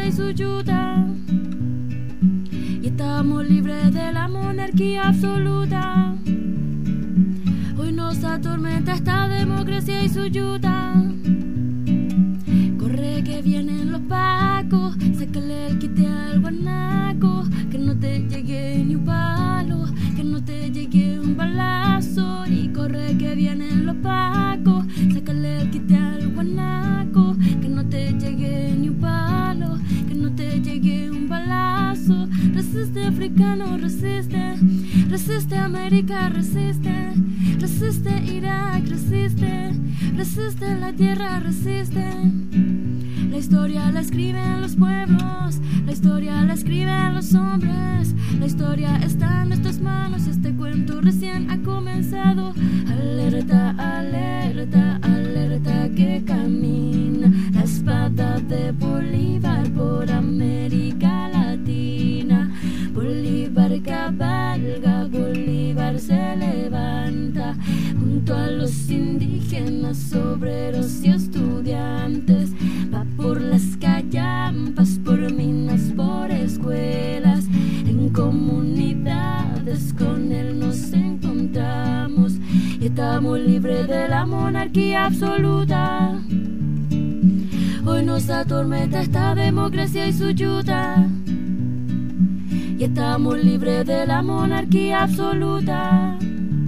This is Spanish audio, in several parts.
democracia y su ayuda. Y estamos libres de la monarquía absoluta. Hoy nos atormenta esta democracia y su ayuda. Corre que vienen los pacos, sácale el quite al guanaco, que no te llegue ni un palo, que no te llegue un balazo. Y corre que vienen los pacos, sácale el quite al guanaco, que no te llegue ni un palo, que no te llegue un balazo. Resiste africano, resiste, resiste América, resiste, resiste Irak, resiste, resiste la tierra, resiste. La historia la escriben los pueblos, la historia la escriben los hombres, la historia está en nuestras manos y este cuento recién ha comenzado. Alerta, alerta, alerta que camina la espada de Bolívar por América Latina. Bolívar cabalga, Bolívar se levanta junto a los indígenas, obreros y estudiantes. Va por las callampas, por minas, por escuelas, en comunidades con él nos encontramos y estamos libres de la monarquía absoluta. Hoy nos atormenta esta democracia y su ayuda. Y estamos libres de la monarquía absoluta.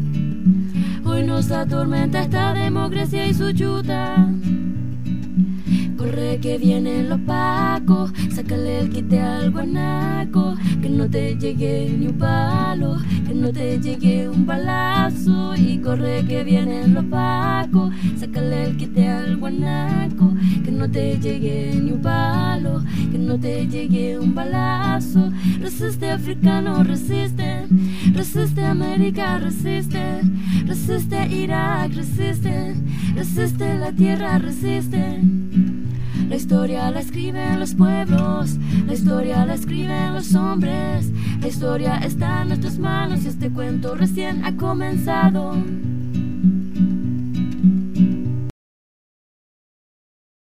Hoy nos atormenta esta democracia y su ayuda. Corre que vienen los pacos, sácale el quite al guanaco, que no te llegue ni un palo, que no te llegue un balazo. Y corre que vienen los pacos, sácale el quite al guanaco, que no te llegue ni un palo, que no te llegue un balazo. Resiste africano, resiste, resiste América, resiste, resiste Irak, resiste, resiste la tierra, resiste. La historia la escriben los pueblos, la historia la escriben los hombres, la historia está en nuestras manos y este cuento recién ha comenzado.